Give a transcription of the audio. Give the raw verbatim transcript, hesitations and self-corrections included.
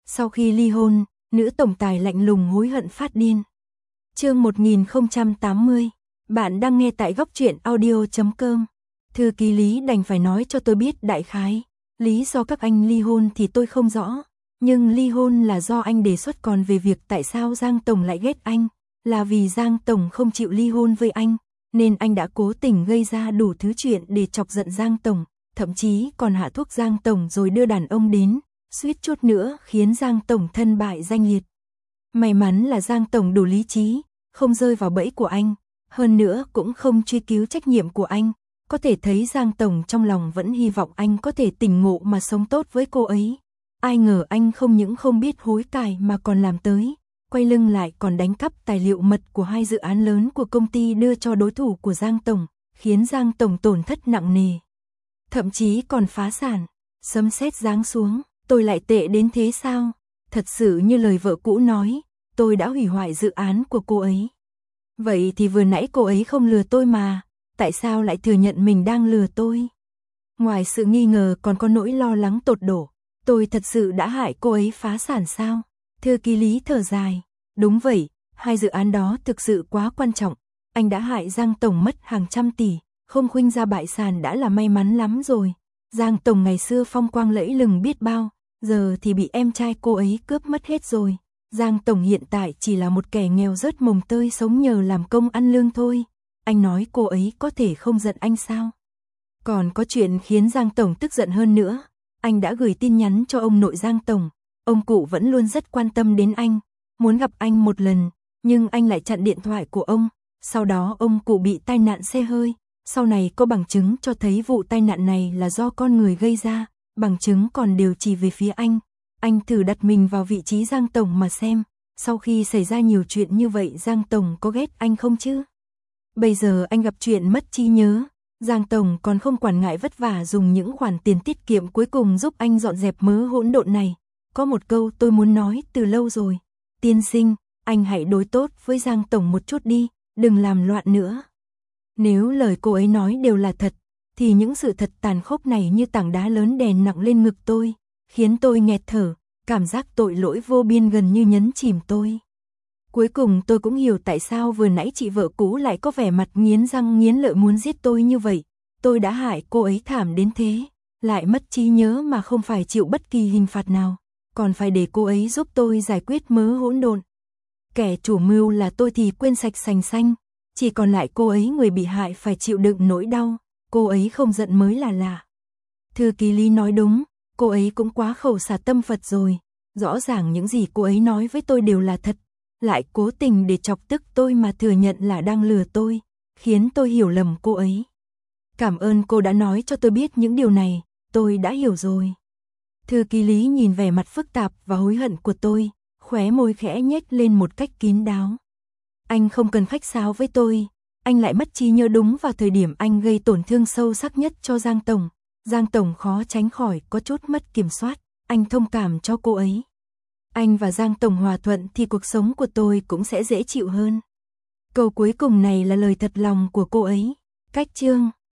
Sau khi ly hôn, nữ tổng tài lạnh lùng hối hận phát điên. Chương một nghìn không trăm tám mươi. Bạn đang nghe tại góc truyện audio chấm com. Thư ký Lý đành phải nói cho tôi biết đại khái. Lý do các anh ly hôn thì tôi không rõ. Nhưng ly hôn là do anh đề xuất, còn về việc tại sao Giang Tổng lại ghét anh, là vì Giang Tổng không chịu ly hôn với anh, nên anh đã cố tình gây ra đủ thứ chuyện để chọc giận Giang Tổng, thậm chí còn hạ thuốc Giang Tổng rồi đưa đàn ông đến, suýt chút nữa khiến Giang Tổng thân bại danh liệt. May mắn là Giang Tổng đủ lý trí, không rơi vào bẫy của anh, hơn nữa cũng không truy cứu trách nhiệm của anh. Có thể thấy Giang Tổng trong lòng vẫn hy vọng anh có thể tỉnh ngộ mà sống tốt với cô ấy. Ai ngờ anh không những không biết hối cải mà còn làm tới, quay lưng lại còn đánh cắp tài liệu mật của hai dự án lớn của công ty đưa cho đối thủ của Giang Tổng, khiến Giang Tổng tổn thất nặng nề. Thậm chí còn phá sản. Sấm sét giáng xuống, tôi lại tệ đến thế sao? Thật sự như lời vợ cũ nói, tôi đã hủy hoại dự án của cô ấy. Vậy thì vừa nãy cô ấy không lừa tôi mà, tại sao lại thừa nhận mình đang lừa tôi? Ngoài sự nghi ngờ còn có nỗi lo lắng tột đổ, tôi thật sự đã hại cô ấy phá sản sao? Thư ký Lý thở dài, đúng vậy, hai dự án đó thực sự quá quan trọng, anh đã hại Giang Tổng mất hàng trăm tỷ, không khuynh ra bại sản đã là may mắn lắm rồi. Giang Tổng ngày xưa phong quang lẫy lừng biết bao, giờ thì bị em trai cô ấy cướp mất hết rồi. Giang Tổng hiện tại chỉ là một kẻ nghèo rớt mồng tơi sống nhờ làm công ăn lương thôi. Anh nói cô ấy có thể không giận anh sao? Còn có chuyện khiến Giang Tổng tức giận hơn nữa. Anh đã gửi tin nhắn cho ông nội Giang Tổng. Ông cụ vẫn luôn rất quan tâm đến anh, muốn gặp anh một lần, nhưng anh lại chặn điện thoại của ông. Sau đó ông cụ bị tai nạn xe hơi. Sau này có bằng chứng cho thấy vụ tai nạn này là do con người gây ra, bằng chứng còn đều chỉ về phía anh. Anh thử đặt mình vào vị trí Giang Tổng mà xem, sau khi xảy ra nhiều chuyện như vậy Giang Tổng có ghét anh không chứ? Bây giờ anh gặp chuyện mất trí nhớ, Giang Tổng còn không quản ngại vất vả dùng những khoản tiền tiết kiệm cuối cùng giúp anh dọn dẹp mớ hỗn độn này. Có một câu tôi muốn nói từ lâu rồi, tiên sinh, anh hãy đối tốt với Giang Tổng một chút đi, đừng làm loạn nữa. Nếu lời cô ấy nói đều là thật, thì những sự thật tàn khốc này như tảng đá lớn đè nặng lên ngực tôi, khiến tôi nghẹt thở, cảm giác tội lỗi vô biên gần như nhấn chìm tôi. Cuối cùng tôi cũng hiểu tại sao vừa nãy chị vợ cũ lại có vẻ mặt nghiến răng nghiến lợi muốn giết tôi như vậy. Tôi đã hại cô ấy thảm đến thế, lại mất trí nhớ mà không phải chịu bất kỳ hình phạt nào, còn phải để cô ấy giúp tôi giải quyết mớ hỗn độn. Kẻ chủ mưu là tôi thì quên sạch sành xanh, chỉ còn lại cô ấy người bị hại phải chịu đựng nỗi đau, cô ấy không giận mới là lạ. Thư ký Lý nói đúng, cô ấy cũng quá khẩu xả tâm Phật rồi, rõ ràng những gì cô ấy nói với tôi đều là thật, lại cố tình để chọc tức tôi mà thừa nhận là đang lừa tôi, khiến tôi hiểu lầm cô ấy. Cảm ơn cô đã nói cho tôi biết những điều này, tôi đã hiểu rồi. Thư ký Lý nhìn vẻ mặt phức tạp và hối hận của tôi, khóe môi khẽ nhếch lên một cách kín đáo. Anh không cần khách sáo với tôi, anh lại mất trí nhớ đúng vào thời điểm anh gây tổn thương sâu sắc nhất cho Giang Tổng. Giang Tổng khó tránh khỏi có chút mất kiểm soát, anh thông cảm cho cô ấy. Anh và Giang Tổng hòa thuận thì cuộc sống của tôi cũng sẽ dễ chịu hơn. Câu cuối cùng này là lời thật lòng của cô ấy. Cách chương